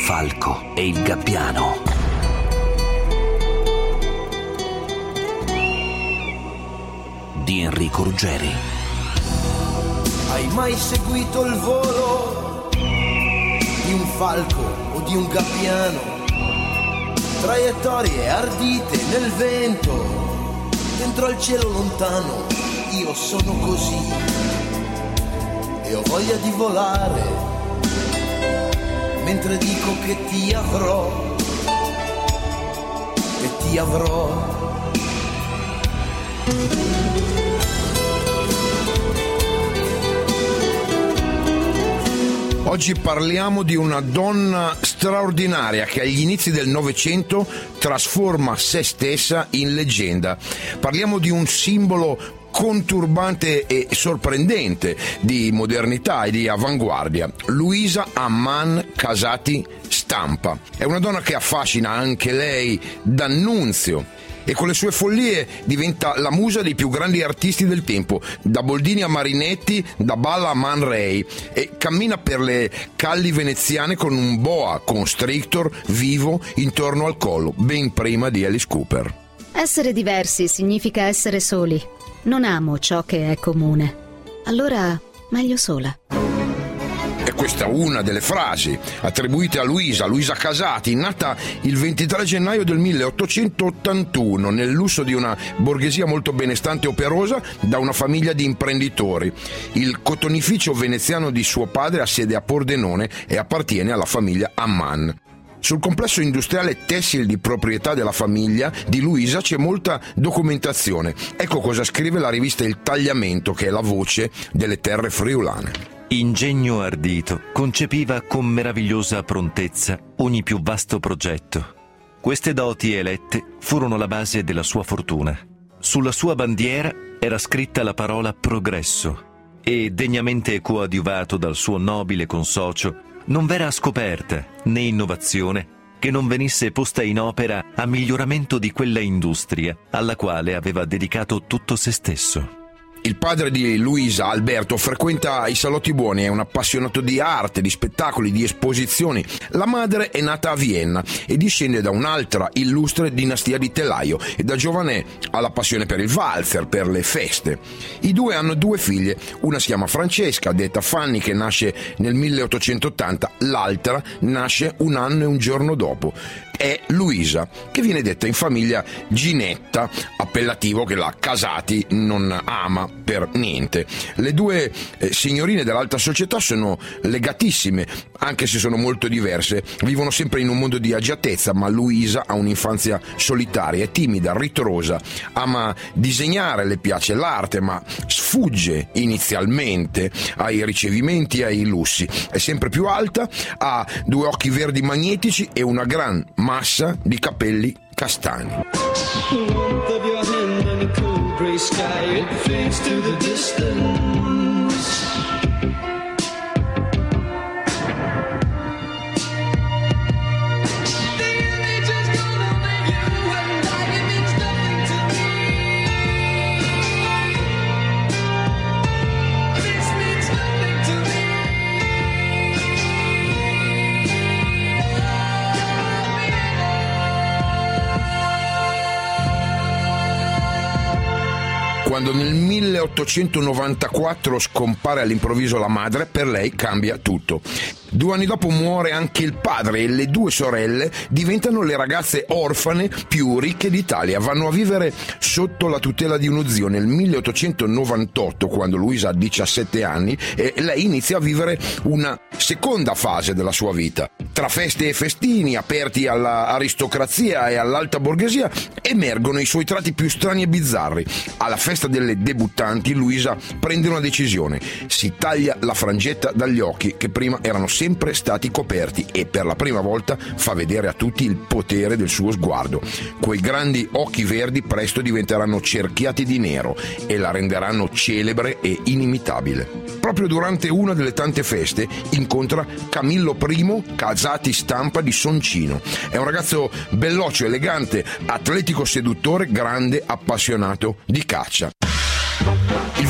falco e il gabbiano. Di Enrico Ruggeri. Hai mai seguito il volo di un falco o di un gabbiano? Traiettorie ardite nel vento, dentro al cielo lontano. Io sono così e ho voglia di volare, mentre dico che ti avrò e ti avrò. Oggi parliamo di una donna straordinaria che agli inizi del Novecento trasforma se stessa in leggenda. Parliamo di un simbolo conturbante e sorprendente di modernità e di avanguardia, Luisa Ammann Casati Stampa. È una donna che affascina anche lei d'annunzio e con le sue follie diventa la musa dei più grandi artisti del tempo, da Boldini a Marinetti, da Balla a Man Ray, e cammina per le calli veneziane con un boa constrictor vivo intorno al collo, ben prima di Alice Cooper. Essere diversi significa essere soli. Non amo ciò che è comune. Allora, meglio sola. E questa è una delle frasi attribuite a Luisa Casati, nata il 23 gennaio del 1881 nel lusso di una borghesia molto benestante e operosa, da una famiglia di imprenditori. Il cotonificio veneziano di suo padre ha sede a Pordenone e appartiene alla famiglia Ammann. Sul complesso industriale tessile di proprietà della famiglia di Luisa c'è molta documentazione. Ecco cosa scrive la rivista Il Tagliamento, che è la voce delle terre friulane. Ingegno ardito, concepiva con meravigliosa prontezza ogni più vasto progetto. Queste doti elette furono la base della sua fortuna. Sulla sua bandiera era scritta la parola progresso e, degnamente coadiuvato dal suo nobile consocio, non v'era scoperta né innovazione che non venisse posta in opera a miglioramento di quella industria alla quale aveva dedicato tutto se stesso. Il padre di Luisa, Alberto, frequenta i salotti buoni, è un appassionato di arte, di spettacoli, di esposizioni. La madre è nata a Vienna e discende da un'altra illustre dinastia di telaio e da giovane ha la passione per il valzer, per le feste. I due hanno due figlie, una si chiama Francesca, detta Fanny, che nasce nel 1880, l'altra nasce un anno e un giorno dopo. È Luisa, che viene detta in famiglia Ginetta, appellativo che la Casati non ama per niente. Le due signorine dell'alta società sono legatissime, anche se sono molto diverse. Vivono sempre in un mondo di agiatezza, ma Luisa ha un'infanzia solitaria, è timida, ritrosa, ama disegnare, le piace l'arte, ma sfugge inizialmente ai ricevimenti e ai lussi. È sempre più alta, ha due occhi verdi magnetici e una gran massa di capelli castani. Quando nel 1894 scompare all'improvviso la madre, per lei cambia tutto. 2 anni dopo muore anche il padre e le 2 sorelle diventano le ragazze orfane più ricche d'Italia. Vanno a vivere sotto la tutela di uno zio nel 1898, quando Luisa ha 17 anni, e lei inizia a vivere una seconda fase della sua vita. Tra feste e festini aperti all'aristocrazia e all'alta borghesia emergono i suoi tratti più strani e bizzarri. Alla festa delle debuttanti Luisa prende una decisione: si taglia la frangetta dagli occhi che prima erano sempre stati coperti e per la prima volta fa vedere a tutti il potere del suo sguardo. Quei grandi occhi verdi presto diventeranno cerchiati di nero e la renderanno celebre e inimitabile. Proprio durante una delle tante feste incontra Camillo I Casati Stampa di Soncino. È un ragazzo belloccio, elegante, atletico, seduttore, grande appassionato di caccia. Il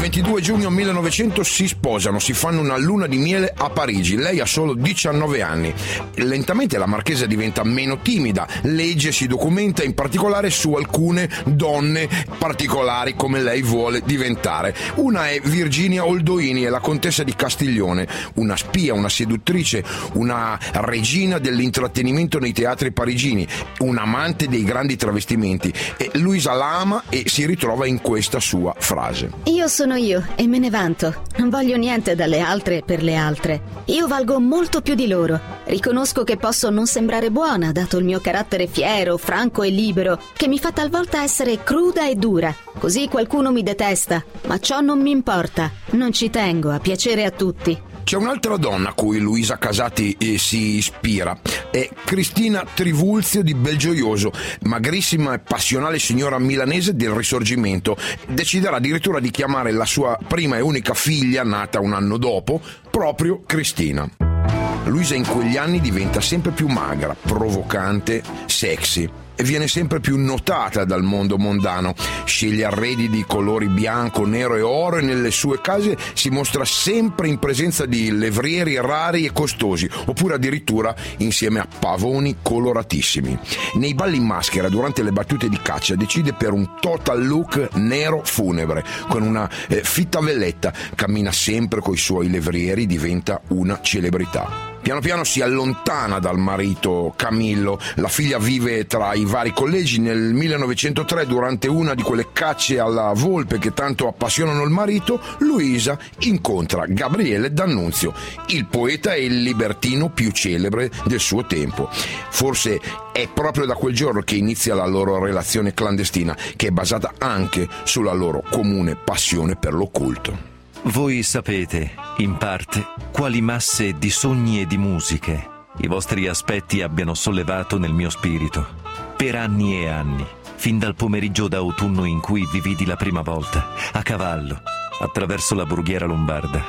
22 giugno 1900 si sposano, si fanno una luna di miele a Parigi. Lei ha solo 19 anni. Lentamente la marchesa diventa meno timida, legge, si documenta in particolare su alcune donne particolari come lei vuole diventare. Una è Virginia Oldoini, è la contessa di Castiglione, una spia, una seduttrice, una regina dell'intrattenimento nei teatri parigini, un amante dei grandi travestimenti, e Luisa la ama e si ritrova in questa sua frase: io sono io e me ne vanto. Non voglio niente dalle altre per le altre. Io valgo molto più di loro. Riconosco che posso non sembrare buona, dato il mio carattere fiero, franco e libero, che mi fa talvolta essere cruda e dura. Così qualcuno mi detesta, ma ciò non mi importa. Non ci tengo a piacere a tutti. C'è un'altra donna a cui Luisa Casati si ispira, è Cristina Trivulzio di Belgioioso, magrissima e passionale signora milanese del Risorgimento. Deciderà addirittura di chiamare la sua prima e unica figlia, nata un anno dopo, proprio Cristina. Luisa in quegli anni diventa sempre più magra, provocante, sexy, e viene sempre più notata dal mondo mondano. Sceglie arredi di colori bianco, nero e oro e nelle sue case si mostra sempre in presenza di levrieri rari e costosi, oppure addirittura insieme a pavoni coloratissimi. Nei balli in maschera, durante le battute di caccia, decide per un total look nero funebre, con una fitta velletta. Cammina sempre coi suoi levrieri, diventa una celebrità. Piano piano si allontana dal marito Camillo, la figlia vive tra i vari collegi. Nel 1903, durante una di quelle cacce alla volpe che tanto appassionano il marito, Luisa incontra Gabriele D'Annunzio, il poeta e il libertino più celebre del suo tempo. Forse è proprio da quel giorno che inizia la loro relazione clandestina, che è basata anche sulla loro comune passione per l'occulto. Voi sapete, in parte, quali masse di sogni e di musiche i vostri aspetti abbiano sollevato nel mio spirito, per anni e anni, fin dal pomeriggio d'autunno in cui vi vidi la prima volta, a cavallo, attraverso la brughiera lombarda.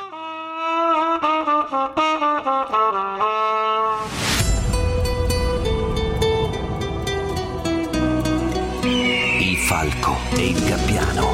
Il falco e il gabbiano.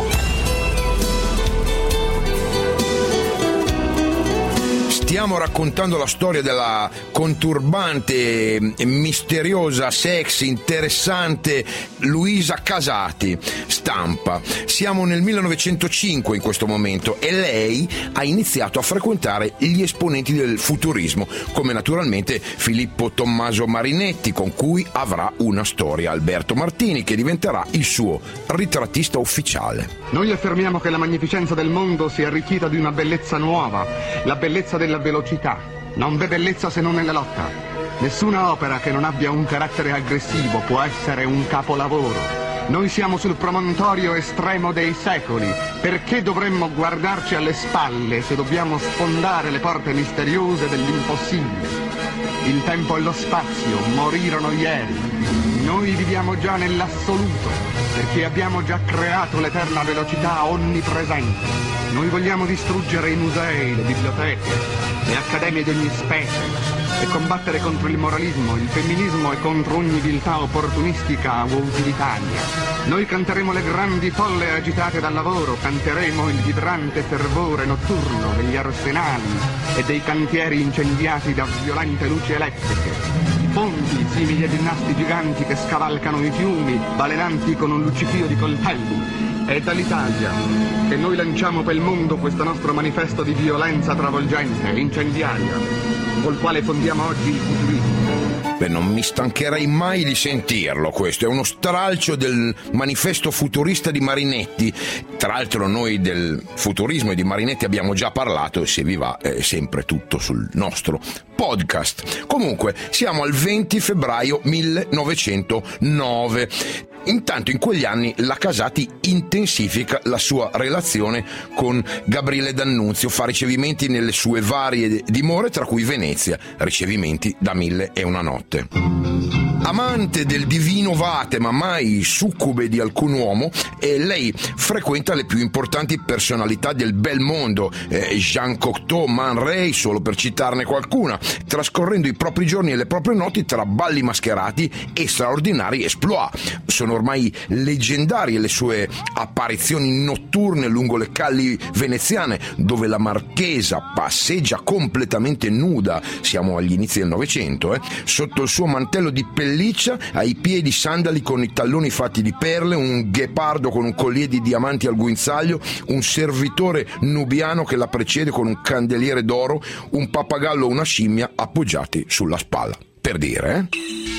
Stiamo raccontando la storia della conturbante, misteriosa, sexy, interessante Luisa Casati, Stampa. Siamo nel 1905 in questo momento e lei ha iniziato a frequentare gli esponenti del futurismo, come naturalmente Filippo Tommaso Marinetti, con cui avrà una storia, Alberto Martini, che diventerà il suo ritrattista ufficiale. Noi affermiamo che la magnificenza del mondo sia arricchita di una bellezza nuova, la bellezza della velocità. Non v'è bellezza se non nella lotta. Nessuna opera che non abbia un carattere aggressivo può essere un capolavoro. Noi siamo sul promontorio estremo dei secoli. Perché dovremmo guardarci alle spalle se dobbiamo sfondare le porte misteriose dell'impossibile? Il tempo e lo spazio morirono ieri. Noi viviamo già nell'assoluto, perché abbiamo già creato l'eterna velocità onnipresente. Noi vogliamo distruggere i musei, le biblioteche, le accademie di ogni specie e combattere contro il moralismo, il femminismo e contro ogni viltà opportunistica o utilitaria. Noi canteremo le grandi folle agitate dal lavoro, canteremo il vibrante fervore notturno degli arsenali e dei cantieri incendiati da violente luci elettriche. Ponti simili a dinasti giganti che scavalcano i fiumi, balenanti con un luccichio di coltelli. È dall'Italia che noi lanciamo per il mondo questo nostro manifesto di violenza travolgente e incendiaria, col quale fondiamo oggi il futurismo. Beh, non mi stancherei mai di sentirlo, questo è uno stralcio del manifesto futurista di Marinetti. Tra l'altro noi del futurismo e di Marinetti abbiamo già parlato e se vi va è sempre tutto sul nostro podcast. Comunque siamo al 20 febbraio 1909. Intanto in quegli anni la Casati intensifica la sua relazione con Gabriele D'Annunzio, fa ricevimenti nelle sue varie dimore, tra cui Venezia, ricevimenti da 1001 notte. Amante del divino Vate, ma mai succube di alcun uomo, lei frequenta le più importanti personalità del bel mondo, Jean Cocteau, Man Ray, solo per citarne qualcuna, trascorrendo i propri giorni e le proprie notti tra balli mascherati e straordinari exploit. Sono ormai leggendarie le sue apparizioni notturne lungo le calli veneziane, dove la marchesa passeggia completamente nuda, siamo agli inizi del Novecento, sotto il suo mantello di pelliccia, ai piedi sandali con i talloni fatti di perle, un ghepardo con un collier di diamanti al guinzaglio, un servitore nubiano che la precede con un candeliere d'oro, un pappagallo e una scimmia appoggiati sulla spalla. Per dire,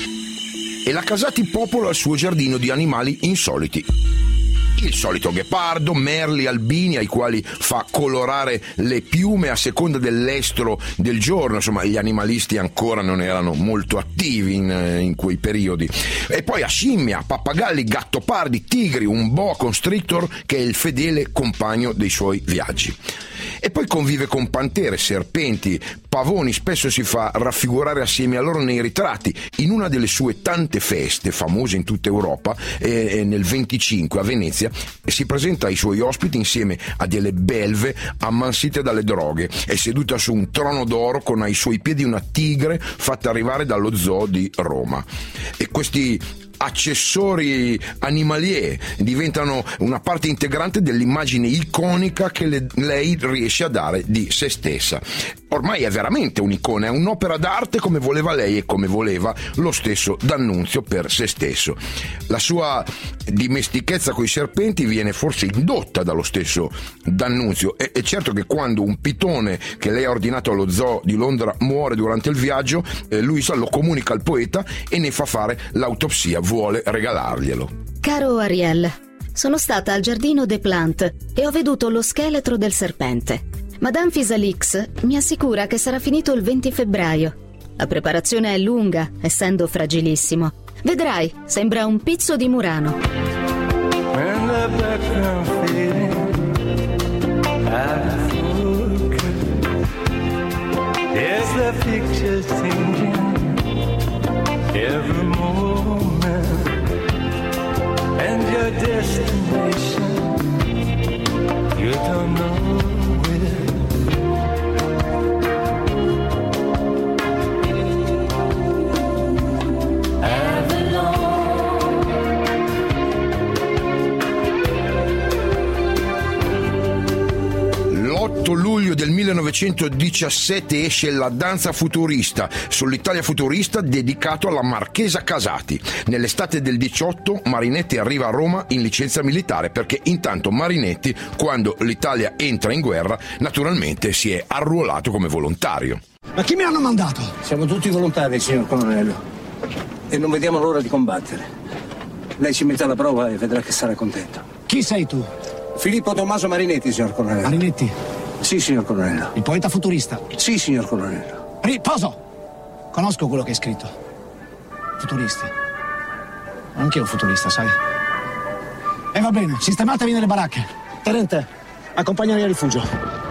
E la Casati popola il suo giardino di animali insoliti. Il solito ghepardo, merli, albini ai quali fa colorare le piume a seconda dell'estro del giorno. Insomma, gli animalisti ancora non erano molto attivi in quei periodi. E poi a scimmia, pappagalli, gattopardi, tigri, un boa constrictor che è il fedele compagno dei suoi viaggi. E poi convive con pantere, serpenti, pavoni, spesso si fa raffigurare assieme a loro nei ritratti. In una delle sue tante feste, famose in tutta Europa, nel 25 a Venezia, si presenta ai suoi ospiti insieme a delle belve ammansite dalle droghe e seduta su un trono d'oro con ai suoi piedi una tigre fatta arrivare dallo zoo di Roma. E questi accessori animalier diventano una parte integrante dell'immagine iconica che lei riesce a dare di se stessa. Ormai è veramente un'icona, è un'opera d'arte come voleva lei e come voleva lo stesso D'Annunzio per se stesso. La sua dimestichezza coi serpenti viene forse indotta dallo stesso D'Annunzio. È certo che quando un pitone che lei ha ordinato allo zoo di Londra muore durante il viaggio, Luisa lo comunica al poeta e ne fa fare l'autopsia, vuole regalarglielo. Caro Ariel, sono stata al giardino des Plantes e ho veduto lo scheletro del serpente. Madame Fisalix mi assicura che sarà finito il 20 febbraio. La preparazione è lunga, essendo fragilissimo. Vedrai, sembra un pizzo di Murano. And your destination, you don't know where. L'8 luglio del 1917 esce La danza futurista, sull'Italia futurista dedicato alla marchesa Casati. Nell'estate del 18 Marinetti arriva a Roma in licenza militare perché intanto Marinetti, quando l'Italia entra in guerra, naturalmente si è arruolato come volontario. Ma chi mi hanno mandato? Siamo tutti volontari, signor colonnello, e non vediamo l'ora di combattere. Lei ci mette alla prova e vedrà che sarà contento. Chi sei tu? Filippo Tommaso Marinetti, signor colonnello. Marinetti? Sì, signor colonnello. Il poeta futurista? Sì, signor colonnello. Riposo! Conosco quello che hai scritto. Futuristi. Anche io futurista, sai? E va bene, sistematevi nelle baracche. Tenente, accompagnami al rifugio.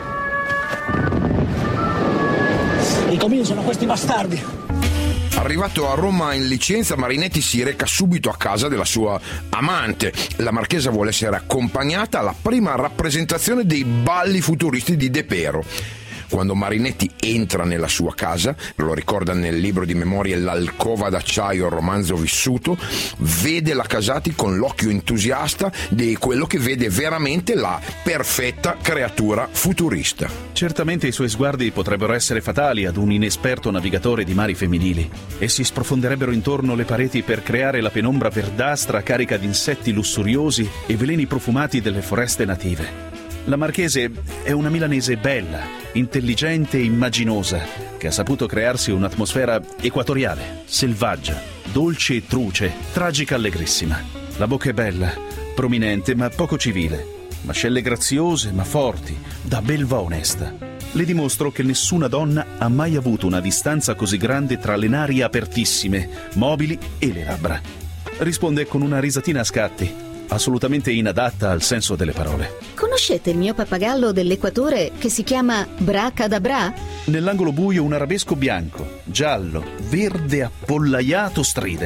Ricominciano questi bastardi. Arrivato a Roma in licenza, Marinetti si reca subito a casa della sua amante. La marchesa vuole essere accompagnata alla prima rappresentazione dei balli futuristi di De Pero. Quando Marinetti entra nella sua casa, lo ricorda nel libro di memorie L'alcova d'acciaio, il romanzo vissuto, vede la Casati con l'occhio entusiasta di quello che vede veramente la perfetta creatura futurista. Certamente i suoi sguardi potrebbero essere fatali ad un inesperto navigatore di mari femminili. Essi sprofonderebbero intorno le pareti per creare la penombra verdastra carica di insetti lussuriosi e veleni profumati delle foreste native. La marchese è una milanese bella, intelligente e immaginosa, che ha saputo crearsi un'atmosfera equatoriale, selvaggia, dolce e truce, tragica allegrissima. La bocca è bella, prominente ma poco civile, mascelle graziose ma forti, da belva onesta. Le dimostro che nessuna donna ha mai avuto una distanza così grande tra le nari apertissime, mobili e le labbra. Risponde con una risatina a scatti, assolutamente inadatta al senso delle parole. Conoscete il mio pappagallo dell'Equatore che si chiama Bracadabra? Nell'angolo buio un arabesco bianco, giallo, verde appollaiato stride.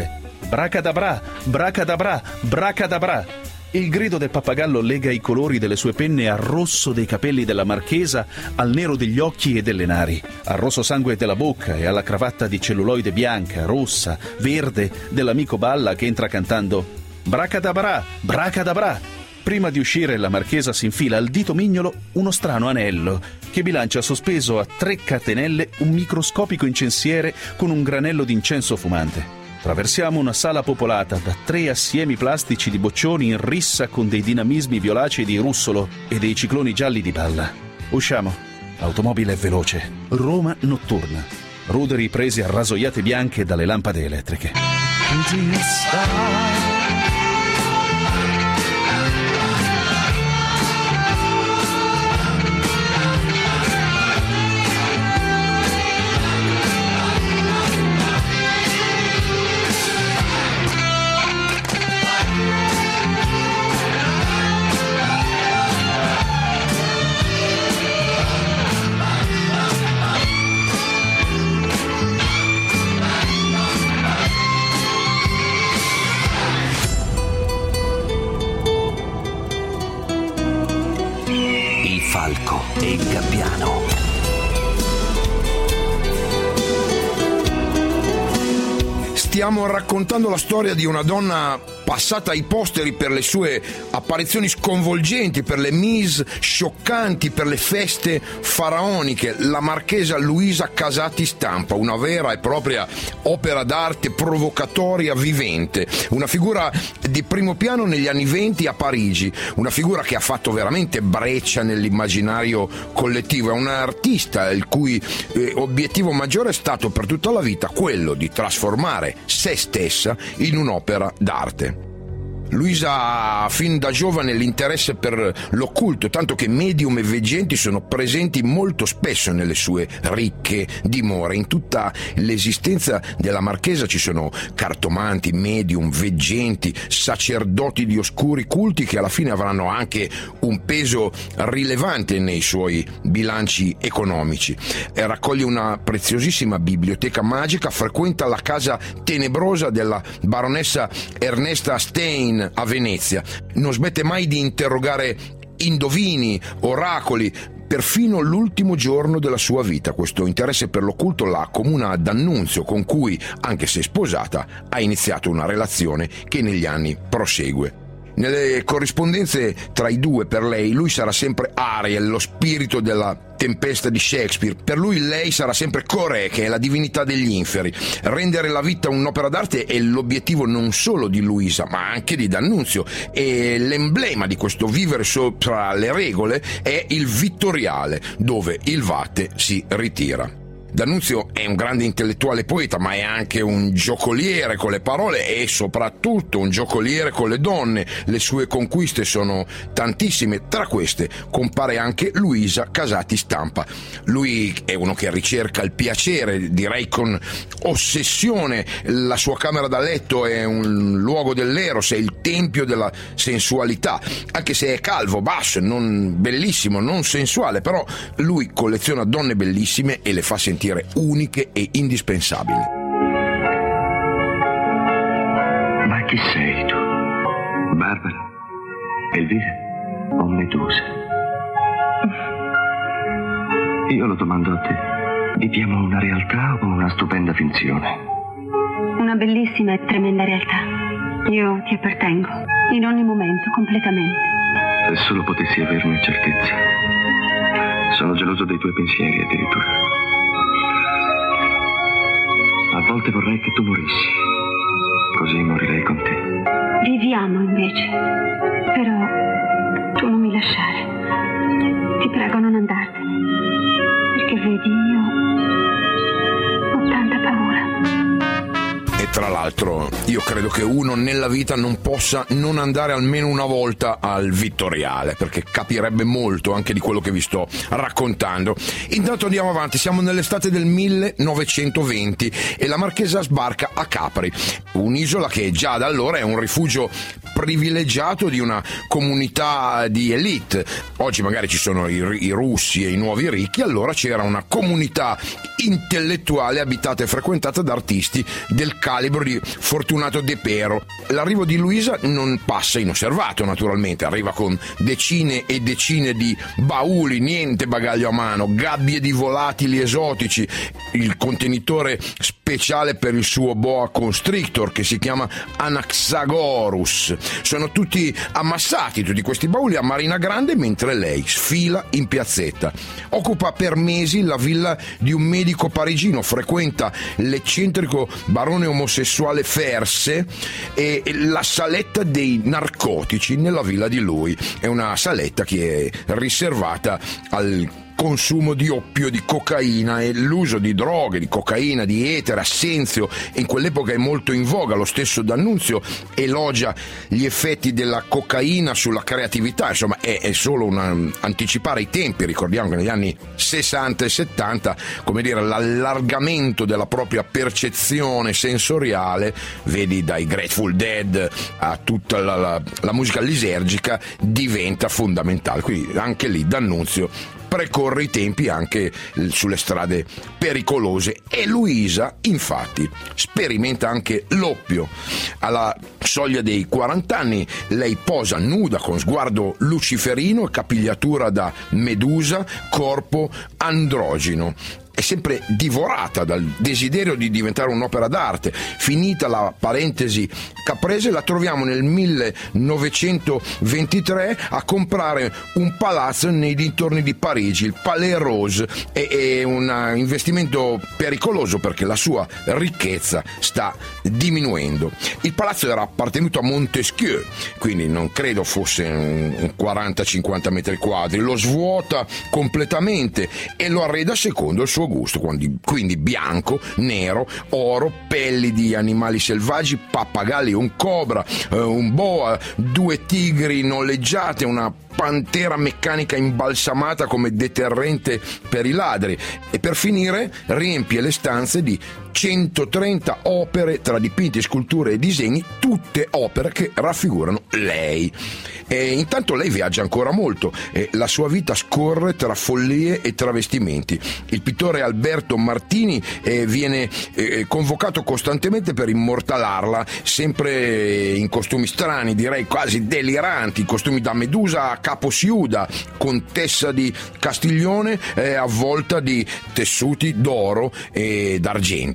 Bracadabra, bracadabra, bracadabra. Il grido del pappagallo lega i colori delle sue penne al rosso dei capelli della marchesa, al nero degli occhi e delle nari, al rosso sangue della bocca e alla cravatta di celluloide bianca, rossa, verde dell'amico Balla che entra cantando Bracadabra, bracadabra. Prima di uscire la marchesa si infila al dito mignolo uno strano anello che bilancia sospeso a 3 catenelle un microscopico incensiere con un granello d'incenso fumante. Traversiamo una sala popolata da 3 assiemi plastici di boccioni in rissa con dei dinamismi violacei di Russolo e dei cicloni gialli di Balla. Usciamo. L'automobile è veloce. Roma notturna. Ruderi presi a rasoiate bianche dalle lampade elettriche. Falco e il Gabbiano. Stiamo raccontando la storia di una donna passata ai posteri per le sue apparizioni sconvolgenti, per le mise scioccanti, per le feste faraoniche, la marchesa Luisa Casati Stampa, una vera e propria opera d'arte provocatoria vivente, una figura di primo piano negli anni '20 a Parigi, una figura che ha fatto veramente breccia nell'immaginario collettivo, è un'artista il cui obiettivo maggiore è stato per tutta la vita quello di trasformare se stessa in un'opera d'arte. Luisa ha fin da giovane l'interesse per l'occulto, tanto che medium e veggenti sono presenti molto spesso nelle sue ricche dimore. In tutta l'esistenza della marchesa ci sono cartomanti, medium, veggenti, sacerdoti di oscuri culti che alla fine avranno anche un peso rilevante nei suoi bilanci economici. Raccoglie una preziosissima biblioteca magica, frequenta la casa tenebrosa della baronessa Ernesta Stein a Venezia, non smette mai di interrogare indovini, oracoli, perfino l'ultimo giorno della sua vita. Questo interesse per l'occulto la accomuna ad D'Annunzio, con cui, anche se sposata, ha iniziato una relazione che negli anni prosegue. Nelle corrispondenze tra i due, per lei, lui sarà sempre Ariel, lo spirito della Tempesta di Shakespeare. Per lui lei sarà sempre Coré, che è la divinità degli inferi. Rendere la vita un'opera d'arte è l'obiettivo non solo di Luisa, ma anche di D'Annunzio, e l'emblema di questo vivere sopra le regole è il Vittoriale, dove il vate si ritira. D'Annunzio è un grande intellettuale poeta, ma è anche un giocoliere con le parole e soprattutto un giocoliere con le donne. Le sue conquiste sono tantissime, tra queste compare anche Luisa Casati Stampa. Lui è uno che ricerca il piacere, direi con ossessione. La sua camera da letto è un luogo dell'eros, è il tempio della sensualità, anche se è calvo, basso, non bellissimo, non sensuale, però lui colleziona donne bellissime e le fa sentire uniche e indispensabili. Ma chi sei tu? Barbara? Elvira? O Medusa? Io lo domando a te. Viviamo una realtà o una stupenda finzione? Una bellissima e tremenda realtà. Io ti appartengo, in ogni momento, completamente. Se solo potessi averne certezza. Sono geloso dei tuoi pensieri addirittura. A volte vorrei che tu morissi, così morirei con te. Viviamo invece, però tu non mi lasciare. Ti prego, non andartene, perché vedi, io ho tanta paura. E tra l'altro io credo che uno nella vita non possa non andare almeno una volta al Vittoriale, perché capirebbe molto anche di quello che vi sto raccontando. Intanto andiamo avanti, siamo nell'estate del 1920 e la marchesa sbarca a Capri, un'isola che già da allora è un rifugio privilegiato di una comunità di elite. Oggi magari ci sono i russi e i nuovi ricchi, allora c'era una comunità intellettuale abitata e frequentata da artisti del calibro di Fortunato De Pero. L'arrivo di Luisa non passa inosservato, naturalmente, arriva con decine e decine di bauli, niente bagaglio a mano, gabbie di volatili esotici, il contenitore speciale per il suo boa constrictor che si chiama Anaxagorus. Sono tutti ammassati, tutti questi bauli, a Marina Grande, mentre lei sfila in piazzetta. Occupa per mesi la villa di un medico parigino, frequenta l'eccentrico barone omosessuale Ferse e la saletta dei narcotici nella villa di lui. È una saletta che è riservata al consumo di oppio, di cocaina e l'uso di droghe, di cocaina, di etere, assenzio. In quell'epoca è molto in voga. Lo stesso D'Annunzio elogia gli effetti della cocaina sulla creatività. Insomma, è solo anticipare i tempi. Ricordiamo che negli anni 60 e 70, come dire, l'allargamento della propria percezione sensoriale, vedi dai Grateful Dead a tutta la musica lisergica, diventa fondamentale. Quindi anche lì D'Annunzio precorre i tempi anche sulle strade pericolose, e Luisa infatti sperimenta anche l'oppio. Alla soglia dei 40 anni lei posa nuda con sguardo luciferino e capigliatura da Medusa, corpo androgino. È sempre divorata dal desiderio di diventare un'opera d'arte. Finita la parentesi caprese, la troviamo nel 1923 a comprare un palazzo nei dintorni di Parigi, il Palais Rose. È un investimento pericoloso perché la sua ricchezza sta diminuendo. Il palazzo era appartenuto a Montesquieu, quindi non credo fosse un 40-50 metri quadri. Lo svuota completamente e lo arreda secondo il suo gusto, quindi bianco, nero, oro, pelli di animali selvaggi, pappagalli, un cobra, un boa, 2 tigri noleggiate, una pantera meccanica imbalsamata come deterrente per i ladri, e per finire riempie le stanze di 130 opere tra dipinti, sculture e disegni, tutte opere che raffigurano lei. E intanto lei viaggia ancora molto e la sua vita scorre tra follie e travestimenti. Il pittore Alberto Martini viene convocato costantemente per immortalarla, sempre in costumi strani, direi quasi deliranti, costumi da Medusa a Caposiuda, contessa di Castiglione, avvolta di tessuti d'oro e d'argento.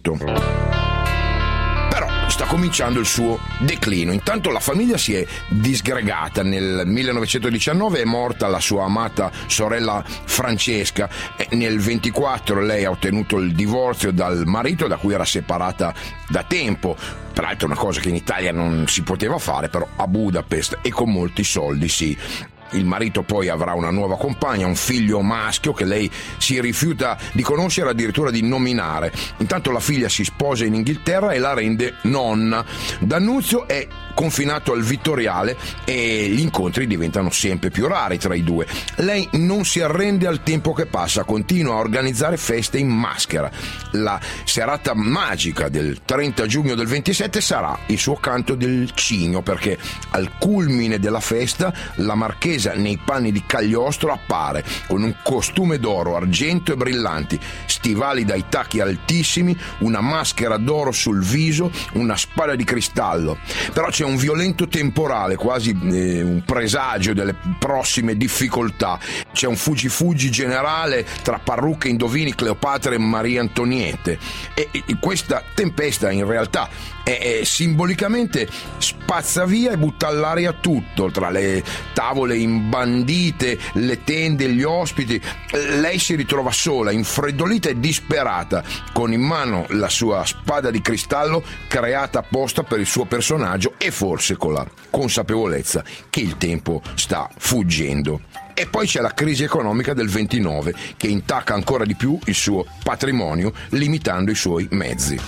Però sta cominciando il suo declino. Intanto la famiglia si è disgregata. Nel 1919 è morta la sua amata sorella Francesca e nel 24 lei ha ottenuto il divorzio dal marito, da cui era separata da tempo. Peraltro una cosa che in Italia non si poteva fare, però a Budapest e con molti soldi sì. Il marito poi avrà una nuova compagna, un figlio maschio che lei si rifiuta di conoscere, addirittura di nominare. Intanto la figlia si sposa in Inghilterra e la rende nonna. D'Annunzio è confinato al Vittoriale e gli incontri diventano sempre più rari tra i due. Lei non si arrende al tempo che passa, continua a organizzare feste in maschera. La serata magica del 30 giugno del 27 sarà il suo canto del cigno, perché al culmine della festa la marchesa nei panni di Cagliostro appare con un costume d'oro, argento e brillanti, stivali dai tacchi altissimi, una maschera d'oro sul viso, una spada di cristallo. Però c'è un violento temporale, quasi un presagio delle prossime difficoltà. C'è un fuggi generale tra parrucche, indovini, Cleopatra e Maria Antoniette, e questa tempesta in realtà simbolicamente spazza via e butta all'aria tutto, tra le tavole imbandite, le tende, gli ospiti. Lei si ritrova sola, infreddolita e disperata, con in mano la sua spada di cristallo creata apposta per il suo personaggio, e forse con la consapevolezza che il tempo sta fuggendo. E poi c'è la crisi economica del 29 che intacca ancora di più il suo patrimonio, limitando i suoi mezzi.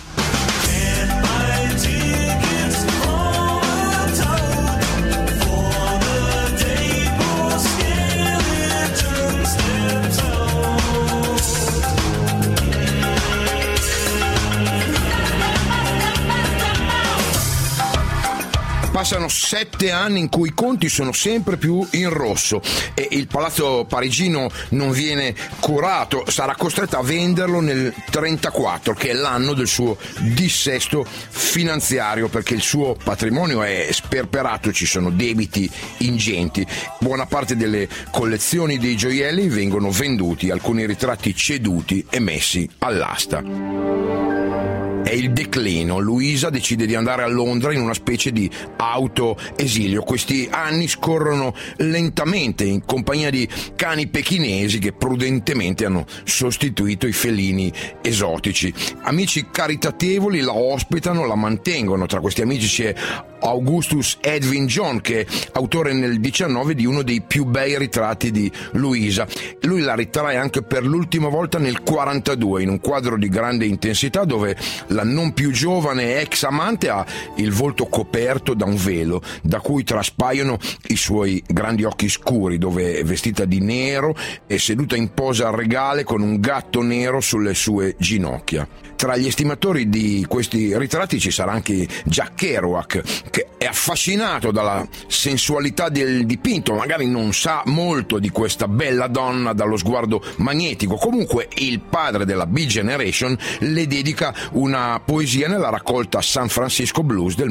Passano 7 anni in cui i conti sono sempre più in rosso e il palazzo parigino non viene curato, sarà costretta a venderlo nel 1934, che è l'anno del suo dissesto finanziario, perché il suo patrimonio è sperperato, ci sono debiti ingenti. Buona parte delle collezioni dei gioielli vengono venduti, alcuni ritratti ceduti e messi all'asta. È il declino. Luisa decide di andare a Londra in una specie di autoesilio. Questi anni scorrono lentamente in compagnia di cani pechinesi che prudentemente hanno sostituito i felini esotici. Amici caritatevoli la ospitano, la mantengono. Tra questi amici c'è Augustus Edwin John, che è autore nel 19 di uno dei più bei ritratti di Luisa. Lui la ritrae anche per l'ultima volta nel 42 in un quadro di grande intensità dove la non più giovane ex amante ha il volto coperto da un velo da cui traspaiono i suoi grandi occhi scuri, dove è vestita di nero e seduta in posa regale con un gatto nero sulle sue ginocchia. Tra gli estimatori di questi ritratti ci sarà anche Jack Kerouac, che è affascinato dalla sensualità del dipinto, magari non sa molto di questa bella donna dallo sguardo magnetico. Comunque il padre della Beat Generation le dedica una poesia nella raccolta San Francisco Blues del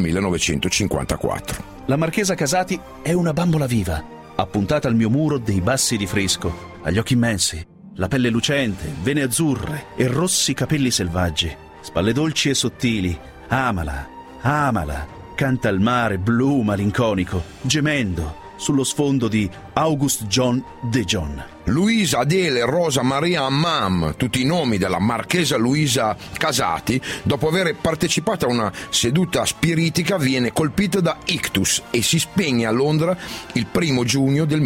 1954. La marchesa Casati è una bambola viva, appuntata al mio muro dei bassi di fresco, agli occhi immensi, la pelle lucente, vene azzurre e rossi capelli selvaggi, spalle dolci e sottili. Amala, amala, canta il mare blu malinconico, gemendo sullo sfondo di August John de John. Luisa, Adele, Rosa, Maria, Mam, tutti i nomi della marchesa Luisa Casati, dopo aver partecipato a una seduta spiritica, viene colpita da ictus e si spegne a Londra il 1 giugno del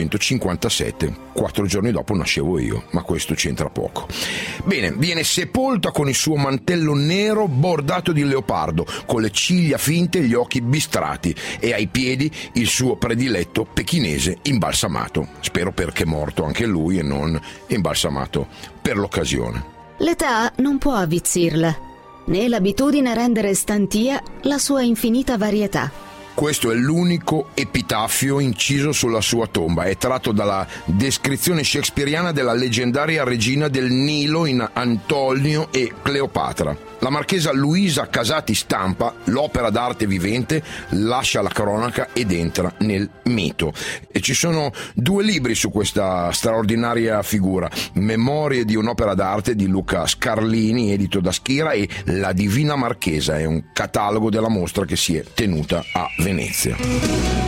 1957. 4 giorni dopo nascevo io, ma questo c'entra poco. Bene, viene sepolta con il suo mantello nero bordato di leopardo, con le ciglia finte e gli occhi bistrati, e ai piedi il suo prediletto pechinese imbalsamato. Spero perché è morto anche lui e non imbalsamato per l'occasione. L'età non può avvizzirla, né l'abitudine rendere stantia la sua infinita varietà. Questo è l'unico epitaffio inciso sulla sua tomba. È tratto dalla descrizione shakespeariana della leggendaria regina del Nilo in Antonio e Cleopatra. La marchesa Luisa Casati stampa l'opera d'arte vivente, lascia la cronaca ed entra nel mito. E ci sono 2 libri su questa straordinaria figura: Memorie di un'opera d'arte di Luca Scarlini, edito da Schira, e La Divina Marchesa, è un catalogo della mostra che si è tenuta a Venezia.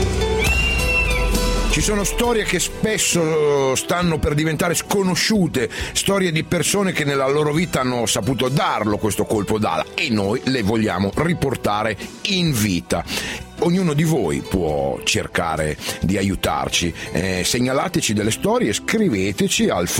Ci sono storie che spesso stanno per diventare sconosciute, storie di persone che nella loro vita hanno saputo darlo questo colpo d'ala, e noi le vogliamo riportare in vita. Ognuno di voi può cercare di aiutarci, segnalateci delle storie, scriveteci al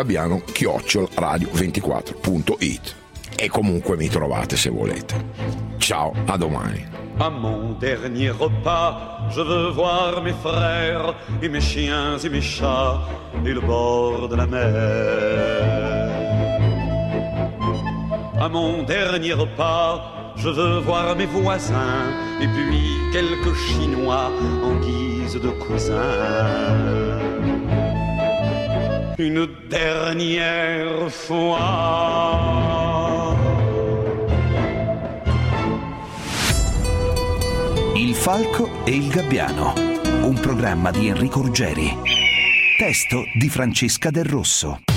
falcoilgabbiano@radio24.it, e comunque mi trovate se volete. Ciao, a domani. À mon dernier repas, je veux voir mes frères et mes chiens et mes chats et le bord de la mer. À mon dernier repas, je veux voir mes voisins et puis quelques Chinois en guise de cousins. Une dernière fois. Il Falco e il Gabbiano, un programma di Enrico Ruggeri. Testo di Francesca Del Rosso.